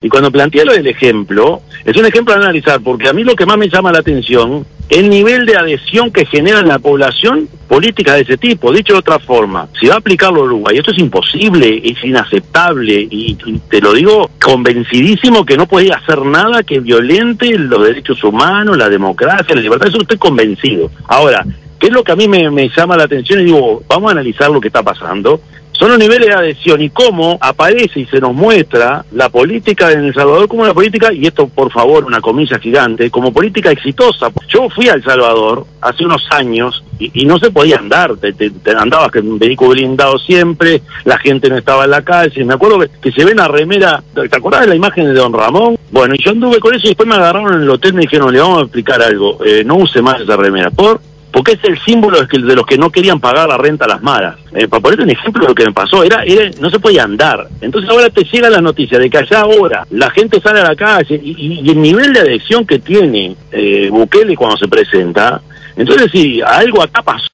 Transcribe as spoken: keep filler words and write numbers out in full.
cuando planteé lo del ejemplo, es un ejemplo a analizar, porque a mí lo que más me llama la atención es el nivel de adhesión que genera en la población política de ese tipo. Dicho de otra forma, si va a aplicarlo Uruguay, esto es imposible, es inaceptable, y, y te lo digo convencidísimo que no podía hacer nada que violente los derechos humanos, la democracia, la libertad, eso estoy convencido. Ahora, ¿qué es lo que a mí me, me llama la atención? Y digo, vamos a analizar lo que está pasando. Son los niveles de adhesión y cómo aparece y se nos muestra la política de El Salvador como una política, y esto por favor, una comilla gigante, como política exitosa. Yo fui a El Salvador hace unos años y, y no se podía andar, te, te, te andabas con vehículo blindado siempre, la gente no estaba en la calle. Me acuerdo que, que se ve una remera, ¿te acordás de la imagen de Don Ramón? Bueno, y yo anduve con eso y después me agarraron en el hotel y me dijeron, le vamos a explicar algo, eh, no use más esa remera. ¿Por? Porque es el símbolo de, que, de los que no querían pagar la renta a las malas. Eh, para ponerte un ejemplo de lo que me pasó, era, era no se podía andar. Entonces ahora te llega la noticia de que allá ahora la gente sale a la calle y, y, y el nivel de adhesión que tiene eh, Bukele cuando se presenta, entonces sí, algo acá pasó.